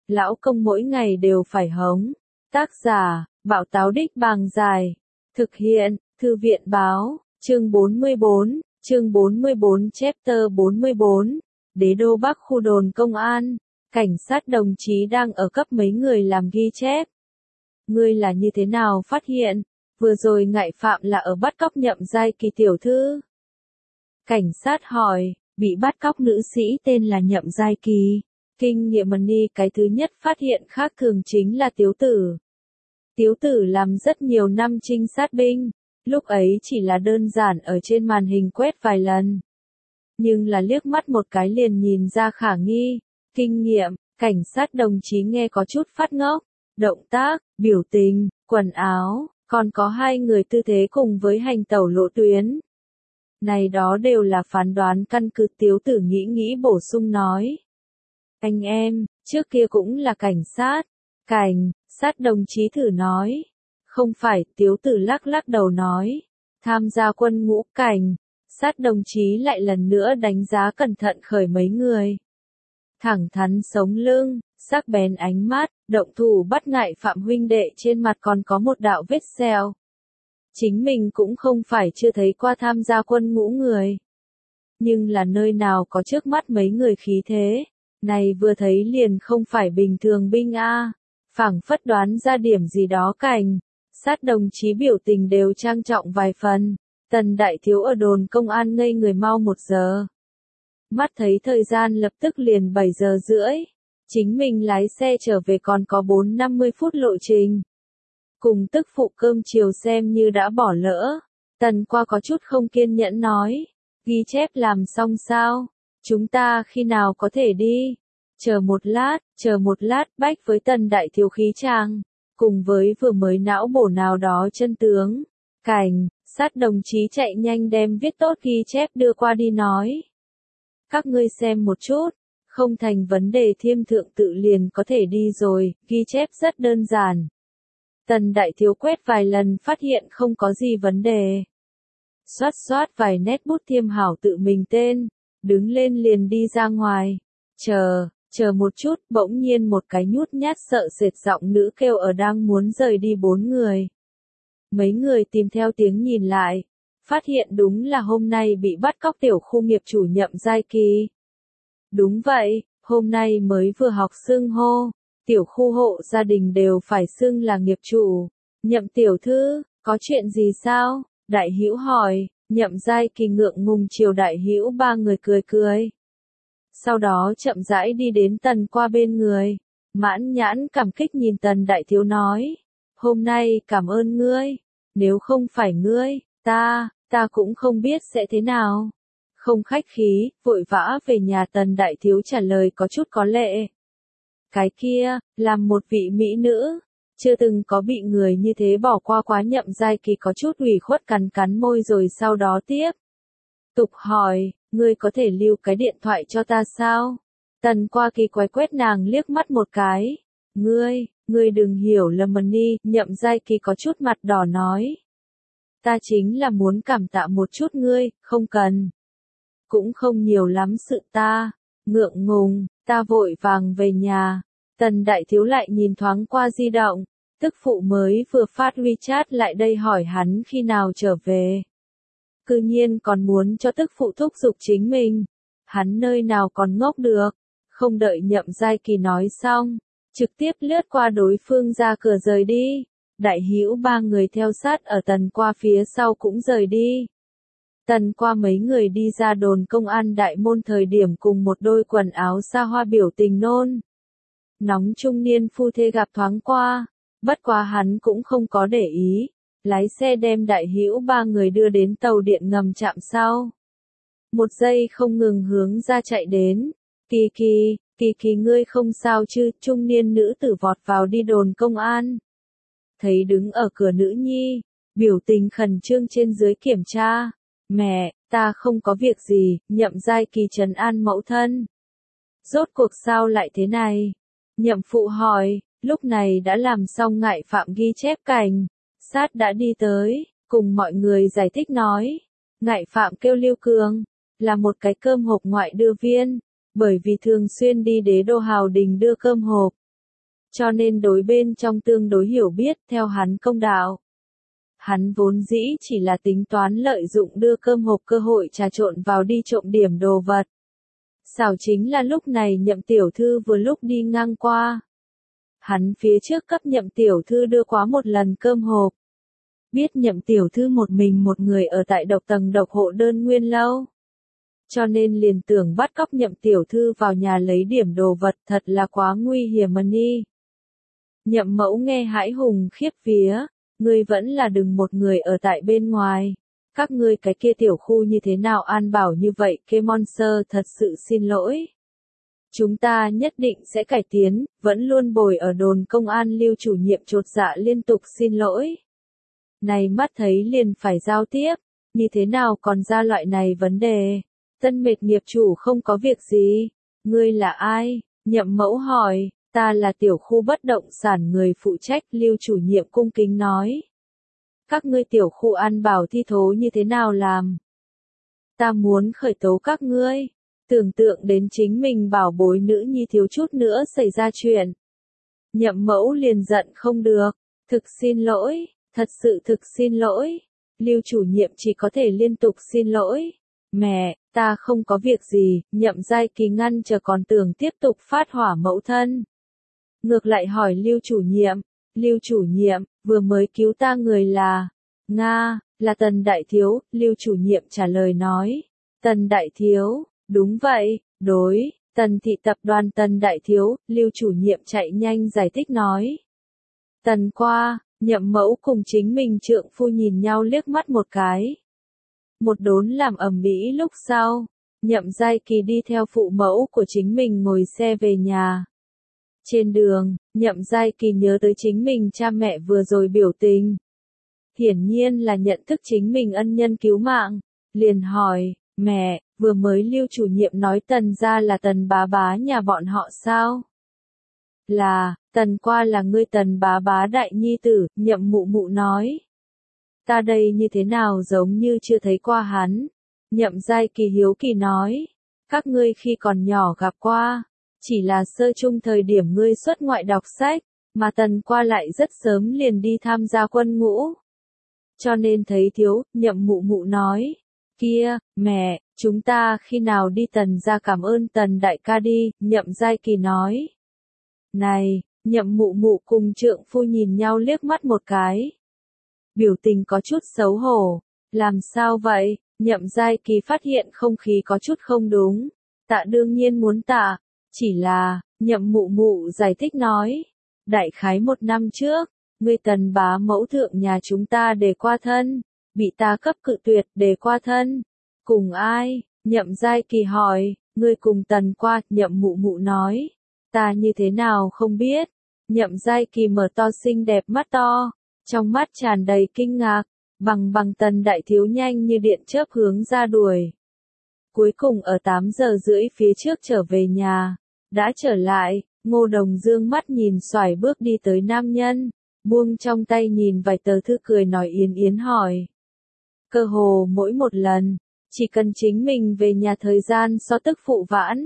lão công mỗi ngày đều phải hống. Tác giả, Bảo Táo Đích Bàng Dài. Thực hiện, Thư viện Báo, chương 44, chương 44 chapter 44, Đế đô Bắc khu đồn công an, cảnh sát đồng chí đang ở cấp mấy người làm ghi chép. Ngươi là như thế nào phát hiện, vừa rồi ngại phạm là ở bắt cóc Nhậm Giai Kỳ tiểu thư? Cảnh sát hỏi, bị bắt cóc nữ sĩ tên là Nhậm Giai Kỳ. Kinh nghiệm money cái thứ nhất phát hiện khác thường chính là Tiếu Tử. Tiếu Tử làm rất nhiều năm trinh sát binh, lúc ấy chỉ là đơn giản ở trên màn hình quét vài lần. Nhưng là liếc mắt một cái liền nhìn ra khả nghi, kinh nghiệm, cảnh sát đồng chí nghe có chút phát ngốc, động tác, biểu tình, quần áo, còn có hai người tư thế cùng với hành tẩu lộ tuyến. Này đó đều là phán đoán căn cứ. Tiếu Tử nghĩ bổ sung nói. Anh em, trước kia cũng là cảnh sát. Cảnh sát đồng chí thử nói. Không phải, Tiếu Tử lắc đầu nói. Tham gia quân ngũ. Cảnh sát đồng chí lại lần nữa đánh giá cẩn thận khởi mấy người. Thẳng thắn sống lưng, sắc bén ánh mắt, động thủ bắt ngại phạm huynh đệ trên mặt còn có một đạo vết sẹo. Chính mình cũng không phải chưa thấy qua tham gia quân ngũ người. Nhưng là nơi nào có trước mắt mấy người khí thế. Này vừa thấy liền không phải bình thường binh a. Phảng phất đoán ra điểm gì đó. Cảnh sát đồng chí biểu tình đều trang trọng vài phần. Tần đại thiếu ở đồn công an ngây người mau 1 giờ. Mắt thấy thời gian lập tức liền 7 giờ rưỡi. Chính mình lái xe trở về còn có 40-50 phút lộ trình. Cùng tức phụ cơm chiều xem như đã bỏ lỡ. Tần qua có chút không kiên nhẫn nói. Ghi chép làm xong sao? Chúng ta khi nào có thể đi? Chờ một lát, bách với Tần đại thiếu khí trang. Cùng với vừa mới não bổ nào đó chân tướng. Cảnh sát đồng chí chạy nhanh đem viết tốt ghi chép đưa qua đi nói. Các ngươi xem một chút. Không thành vấn đề, Thiêm thượng tự liền có thể đi rồi, ghi chép rất đơn giản. Tần đại thiếu quét vài lần phát hiện không có gì vấn đề. Xoát vài nét bút Thiêm hảo tự mình tên, đứng lên liền đi ra ngoài. Chờ một chút, bỗng nhiên một cái nhút nhát sợ sệt giọng nữ kêu ở đang muốn rời đi 4 người. Mấy người tìm theo tiếng nhìn lại, phát hiện đúng là hôm nay bị bắt cóc tiểu khu nghiệp chủ Nhậm Giai Kỳ. Đúng vậy, hôm nay mới vừa học xưng hô, tiểu khu hộ gia đình đều phải xưng là nghiệp chủ. Nhậm tiểu thư, có chuyện gì sao? Đại Hữu hỏi. Nhậm Giai Kỳ ngượng ngùng chiều Đại Hữu 3 người cười. Sau đó chậm rãi đi đến Tần qua bên người, mãn nhãn cảm kích nhìn Tần đại thiếu nói. Hôm nay cảm ơn ngươi, nếu không phải ngươi, ta cũng không biết sẽ thế nào. Không khách khí, vội vã về nhà. Tần đại thiếu trả lời có chút có lệ. Cái kia, làm một vị mỹ nữ, chưa từng có bị người như thế bỏ qua quá. Nhậm Giai Kỳ có chút ủy khuất cắn môi rồi sau đó tiếp tục hỏi, ngươi có thể lưu cái điện thoại cho ta sao? Tần qua kỳ quái quét nàng liếc mắt một cái. Ngươi đừng hiểu lầm money. Nhậm Giai Kỳ có chút mặt đỏ nói. Ta chính là muốn cảm tạ một chút ngươi, không cần. Cũng không nhiều lắm sự. Ta ngượng ngùng, ta vội vàng về nhà. Tần đại thiếu lại nhìn thoáng qua di động, tức phụ mới vừa phát WeChat lại đây hỏi hắn khi nào trở về. Cư nhiên còn muốn cho tức phụ thúc giục chính mình. Hắn nơi nào còn ngốc được, không đợi Nhậm Giai Kỳ nói xong, trực tiếp lướt qua đối phương ra cửa rời đi. Đại Hữu 3 người theo sát ở Tần qua phía sau cũng rời đi. Tần qua mấy người đi ra đồn công an đại môn thời điểm cùng một đôi quần áo xa hoa biểu tình nôn nóng trung niên phu thê gặp thoáng qua, bất quá hắn cũng không có để ý, lái xe đem Đại Hữu 3 người đưa đến tàu điện ngầm trạm sau. 1 giây không ngừng hướng ra chạy đến. Kỳ ngươi không sao chứ? Trung niên nữ tử vọt vào đi đồn công an. Thấy đứng ở cửa nữ nhi, biểu tình khẩn trương trên dưới kiểm tra. Mẹ, ta không có việc gì. Nhậm Giai Kỳ trấn an mẫu thân. Rốt cuộc sao lại thế này? Nhậm phụ hỏi. Lúc này đã làm xong ngại phạm ghi chép. Cảnh sát đã đi tới, cùng mọi người giải thích nói. Ngại phạm kêu Lưu Cường, là một cái cơm hộp ngoại đưa viên, bởi vì thường xuyên đi Đế đô Hào Đình đưa cơm hộp, cho nên đối bên trong tương đối hiểu biết theo hắn công đạo. Hắn vốn dĩ chỉ là tính toán lợi dụng đưa cơm hộp cơ hội trà trộn vào đi trộm điểm đồ vật. Xảo chính là lúc này Nhậm tiểu thư vừa lúc đi ngang qua. Hắn phía trước cấp Nhậm tiểu thư đưa quá một lần cơm hộp. Biết Nhậm tiểu thư một mình một người ở tại độc tầng độc hộ đơn nguyên lâu. Cho nên liền tưởng bắt cóc Nhậm tiểu thư vào nhà lấy điểm đồ vật, thật là quá nguy hiểm mà đi. Nhậm mẫu nghe hãi hùng khiếp vía, ngươi vẫn là đừng một người ở tại bên ngoài. Các ngươi cái kia tiểu khu như thế nào an bảo như vậy, kê monster, thật sự xin lỗi. Chúng ta nhất định sẽ cải tiến, vẫn luôn bồi ở đồn công an Lưu chủ nhiệm chột dạ liên tục xin lỗi. Này mắt thấy liền phải giao tiếp, như thế nào còn ra loại này vấn đề. Tân mệt nghiệp chủ không có việc gì. Ngươi là ai? Nhậm mẫu hỏi. Ta là tiểu khu bất động sản người phụ trách, Lưu chủ nhiệm cung kính nói. Các ngươi tiểu khu an bảo thi thố như thế nào làm? Ta muốn khởi tố các ngươi. Tưởng tượng đến chính mình bảo bối nữ nhi thiếu chút nữa xảy ra chuyện. Nhậm mẫu liền giận không được. Thực xin lỗi, thật sự thực xin lỗi. Lưu chủ nhiệm chỉ có thể liên tục xin lỗi. Mẹ, ta không có việc gì, Nhậm Giai Kỳ ngăn chờ còn tưởng tiếp tục phát hỏa mẫu thân. Ngược lại hỏi Lưu chủ nhiệm, vừa mới cứu ta người là, Nga, là Tần Đại Thiếu, Lưu chủ nhiệm trả lời nói. Tần Đại Thiếu, đúng vậy, đối, Tần thị tập đoàn Tần Đại Thiếu, Lưu chủ nhiệm chạy nhanh giải thích nói. Tần qua, Nhậm mẫu cùng chính mình trượng phu nhìn nhau liếc mắt một cái. Một đốn làm ầm ĩ lúc sau, Nhậm Giai Kỳ đi theo phụ mẫu của chính mình ngồi xe về nhà. Trên đường, Nhậm Giai Kỳ nhớ tới chính mình cha mẹ vừa rồi biểu tình. Hiển nhiên là nhận thức chính mình ân nhân cứu mạng. Liền hỏi, mẹ, vừa mới Lưu chủ nhiệm nói Tần gia là Tần bá bá nhà bọn họ sao? Là, Tần qua là ngươi Tần bá bá đại nhi tử, Nhậm mụ mụ nói. Ta đây như thế nào giống như chưa thấy qua hắn. Nhậm Giai Kỳ hiếu kỳ nói. Các ngươi khi còn nhỏ gặp qua. Chỉ là sơ chung thời điểm ngươi xuất ngoại đọc sách, mà Tần qua lại rất sớm liền đi tham gia quân ngũ. Cho nên thấy thiếu, Nhậm mụ mụ nói. Kia, mẹ, chúng ta khi nào đi Tần ra cảm ơn Tần đại ca đi, Nhậm Giai Kỳ nói. Này, Nhậm mụ mụ cùng trượng phu nhìn nhau liếc mắt một cái. Biểu tình có chút xấu hổ. Làm sao vậy? Nhậm Giai Kỳ phát hiện không khí có chút không đúng. Tạ đương nhiên muốn tạ. Chỉ là, Nhậm mụ mụ giải thích nói. Đại khái 1 năm trước, ngươi Tần bá mẫu thượng nhà chúng ta đề qua thân. Bị ta cấp cự tuyệt đề qua thân. Cùng ai? Nhậm Giai Kỳ hỏi. Ngươi cùng Tần qua, Nhậm mụ mụ nói. Ta như thế nào không biết. Nhậm Giai Kỳ mở to xinh đẹp mắt to. Trong mắt tràn đầy kinh ngạc, bằng Tần đại thiếu nhanh như điện chớp hướng ra đuổi. Cuối cùng ở 8 giờ rưỡi phía trước trở về nhà, đã trở lại, Ngô Đồng dương mắt nhìn xoải bước đi tới nam nhân, buông trong tay nhìn vài tờ thư cười nói yến yến hỏi. Cơ hồ mỗi một lần, chỉ cần chính mình về nhà thời gian so tức phụ vãn.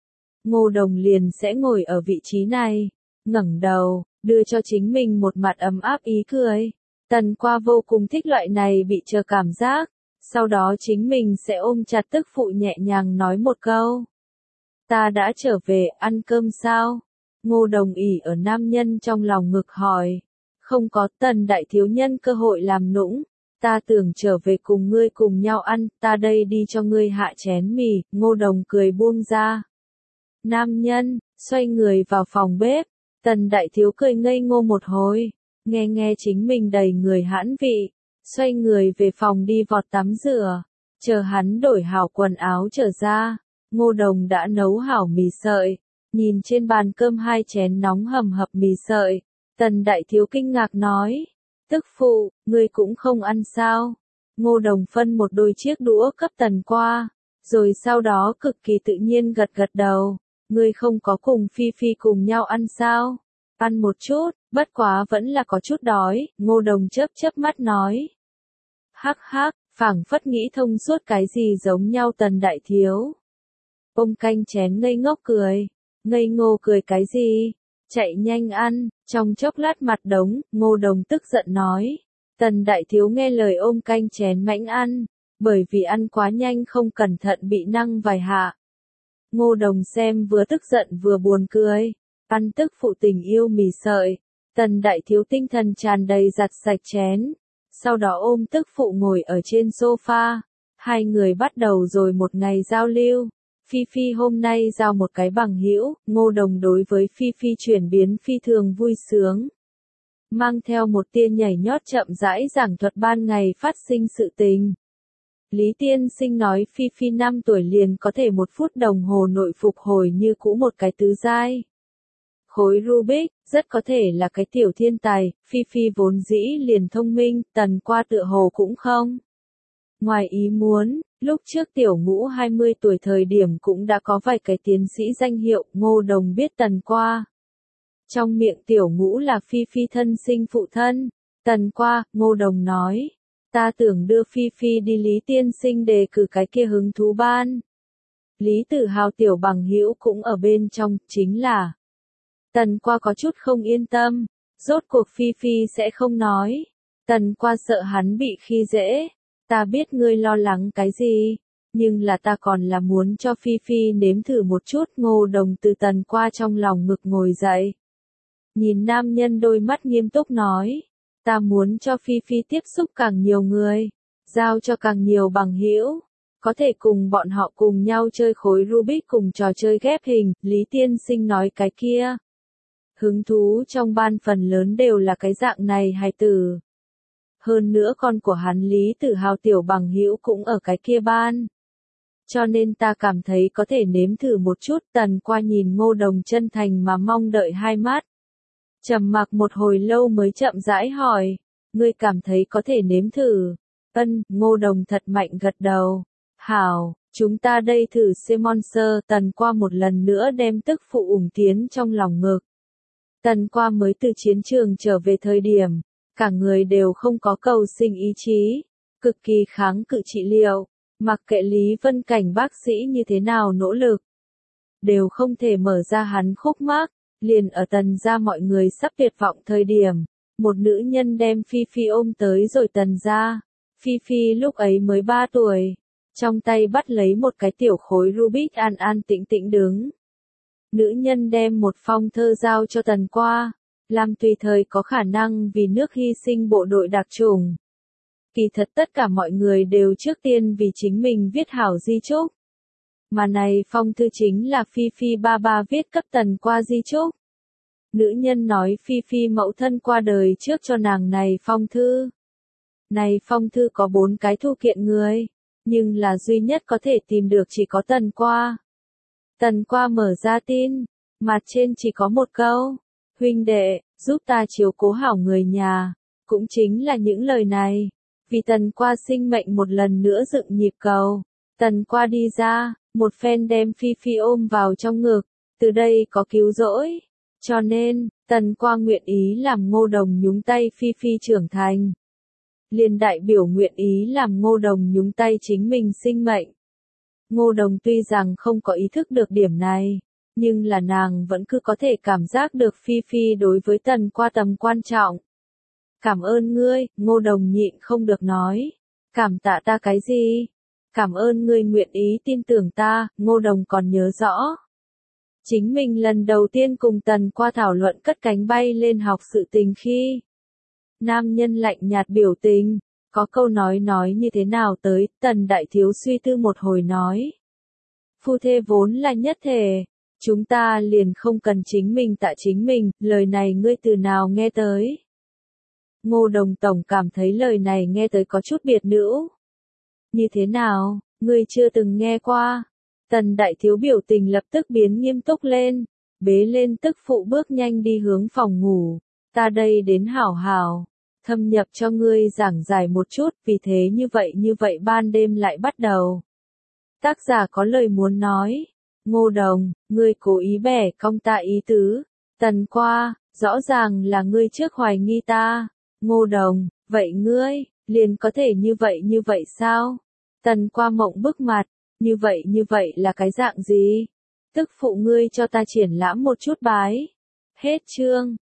Ngô Đồng liền sẽ ngồi ở vị trí này, ngẩng đầu, đưa cho chính mình một mặt ấm áp ý cười. Tần qua vô cùng thích loại này bị chờ cảm giác, sau đó chính mình sẽ ôm chặt tức phụ nhẹ nhàng nói một câu. Ta đã trở về, ăn cơm sao? Ngô Đồng ỉ ở nam nhân trong lòng ngực hỏi. Không có, Tần đại thiếu nhân cơ hội làm nũng. Ta tưởng trở về cùng ngươi cùng nhau ăn, ta đây đi cho ngươi hạ chén mì, Ngô Đồng cười buông ra. Nam nhân, xoay người vào phòng bếp. Tần đại thiếu cười ngây ngô một hồi, nghe chính mình đầy người hãn vị, xoay người về phòng đi vọt tắm rửa, chờ hắn đổi hảo quần áo trở ra, Ngô Đồng đã nấu hảo mì sợi, nhìn trên bàn cơm 2 chén nóng hầm hập mì sợi, Tần đại thiếu kinh ngạc nói, tức phụ, ngươi cũng không ăn sao? Ngô Đồng phân một đôi chiếc đũa cấp Tần qua, rồi sau đó cực kỳ tự nhiên gật đầu. Ngươi không có cùng Phi Phi cùng nhau ăn sao? Ăn một chút, bất quá vẫn là có chút đói, Ngô Đồng chớp mắt nói. Hắc hắc, phảng phất nghĩ thông suốt cái gì giống nhau Tần đại thiếu. Ông canh chén ngây ngốc cười. Ngây ngô cười cái gì? chạy nhanh ăn, trong chốc lát mặt đống, Ngô Đồng tức giận nói. Tần đại thiếu nghe lời ôm canh chén mãnh ăn, bởi vì ăn quá nhanh không cẩn thận bị năng vài hạ. Ngô Đồng xem vừa tức giận vừa buồn cười, ăn tức phụ tình yêu mì sợi, tần đại thiếu tinh thần tràn đầy giặt sạch chén, sau đó ôm tức phụ ngồi ở trên sofa, hai người bắt đầu rồi một ngày giao lưu. Phi Phi hôm nay giao một cái bằng hữu, Ngô Đồng đối với Phi Phi chuyển biến phi thường vui sướng. Mang theo một tia nhảy nhót chậm rãi giảng thuật ban ngày phát sinh sự tình. Lý Tiên Sinh nói Phi Phi 5 tuổi liền có thể 1 phút đồng hồ nội phục hồi như cũ một cái tứ giai. Khối Rubik, rất có thể là cái tiểu thiên tài, Phi Phi vốn dĩ liền thông minh, Tần Qua tựa hồ cũng không. Ngoài ý muốn, lúc trước tiểu ngũ 20 tuổi thời điểm cũng đã có vài cái tiến sĩ danh hiệu, Ngô Đồng biết Tần Qua. Trong miệng tiểu ngũ là Phi Phi thân sinh phụ thân. Tần Qua, Ngô Đồng nói. Ta tưởng đưa Phi Phi đi Lý Tiên Sinh đề cử cái kia hứng thú ban. Lý Tử Hào tiểu bằng hữu cũng ở bên trong, chính là. Tần Qua có chút không yên tâm. Rốt cuộc Phi Phi sẽ không nói. Tần Qua sợ hắn bị khi dễ. Ta biết ngươi lo lắng cái gì. Nhưng là ta còn là muốn cho Phi Phi nếm thử một chút. Ngô Đồng từ Tần Qua trong lòng ngực ngồi dậy. Nhìn nam nhân đôi mắt nghiêm túc nói. Ta muốn cho Phi Phi tiếp xúc càng nhiều người. Giao cho càng nhiều bằng hữu. Có thể cùng bọn họ cùng nhau chơi khối Rubik cùng trò chơi ghép hình. Lý Tiên Sinh nói cái kia. Hứng thú trong ban phần lớn đều là cái dạng này hài tử. Hơn nữa con của hắn Lý Tử Hào tiểu bằng hữu cũng ở cái kia ban. Cho nên ta cảm thấy có thể nếm thử một chút. Tần Qua nhìn Ngô Đồng chân thành mà mong đợi hai mắt. Trầm mặc một hồi lâu mới chậm rãi hỏi. Ngươi cảm thấy có thể nếm thử. Ngô Đồng thật mạnh gật đầu. Hảo, chúng ta đây thử Monster. Tần Qua một lần nữa đem tức phụ ủng tiến trong lòng ngực. Tần Qua mới từ chiến trường trở về thời điểm. Cả người đều không có cầu sinh ý chí. Cực kỳ kháng cự trị liệu. Mặc kệ Lý Vân Cảnh bác sĩ như thế nào nỗ lực. Đều không thể mở ra hắn khúc mắc. Liền ở Tần gia mọi người sắp tuyệt vọng thời điểm. Một nữ nhân đem Phi Phi ôm tới rồi Tần gia. Phi Phi lúc ấy mới 3 tuổi. Trong tay bắt lấy một cái tiểu khối Rubik an an tĩnh tĩnh đứng. Nữ nhân đem một phong thơ giao cho Tần Qua. Làm tùy thời có khả năng vì nước hy sinh bộ đội đặc chủng. Kỳ thật tất cả mọi người đều trước tiên vì chính mình viết hảo di chúc. Mà này phong thư chính là Phi Phi ba ba viết cấp Tần Qua di chúc. Nữ nhân nói Phi Phi mẫu thân qua đời trước cho nàng này phong thư. Này phong thư có 4 cái thu kiện người, nhưng là duy nhất có thể tìm được chỉ có Tần Qua. Tần Qua mở ra tin, mặt trên chỉ có một câu. Huynh đệ, giúp ta chiếu cố hảo người nhà. Cũng chính là những lời này. Vì Tần Qua sinh mệnh một lần nữa dựng nhịp cầu. Tần Qua đi ra, một phen đem Phi Phi ôm vào trong ngực. Từ đây có cứu rỗi. Cho nên, Tần Qua nguyện ý làm Ngô Đồng nhúng tay Phi Phi trưởng thành. Liền đại biểu nguyện ý làm Ngô Đồng nhúng tay chính mình sinh mệnh. Ngô Đồng tuy rằng không có ý thức được điểm này. Nhưng là nàng vẫn cứ có thể cảm giác được Phi Phi đối với Tần Qua tầm quan trọng. Cảm ơn ngươi, Ngô Đồng nhịn không được nói. Cảm tạ ta cái gì? Cảm ơn ngươi nguyện ý tin tưởng ta, Ngô Đồng còn nhớ rõ. Chính mình lần đầu tiên cùng Tần Qua thảo luận cất cánh bay lên học sự tình khi. Nam nhân lạnh nhạt biểu tình, có câu nói như thế nào tới, Tần Đại Thiếu suy tư một hồi nói. Phu thê vốn là nhất thể. Chúng ta liền không cần chính mình tạ chính mình, lời này ngươi từ nào nghe tới. Ngô Đồng tổng cảm thấy lời này nghe tới có chút biệt nữ. Như thế nào, ngươi chưa từng nghe qua. Tần Đại Thiếu biểu tình lập tức biến nghiêm túc lên, bế lên tức phụ bước nhanh đi hướng phòng ngủ. Ta đây đến hảo hảo, thâm nhập cho ngươi giảng giải một chút, vì thế như vậy ban đêm lại bắt đầu. Tác giả có lời muốn nói. Ngô Đồng, ngươi cố ý bẻ cong ta ý tứ. Tần Qua, rõ ràng là ngươi trước hoài nghi ta. Ngô Đồng, vậy ngươi, liền có thể như vậy sao? Tần Qua mộng bức mặt, như vậy là cái dạng gì? Tức phụ ngươi cho ta triển lãm một chút bái. Hết chương.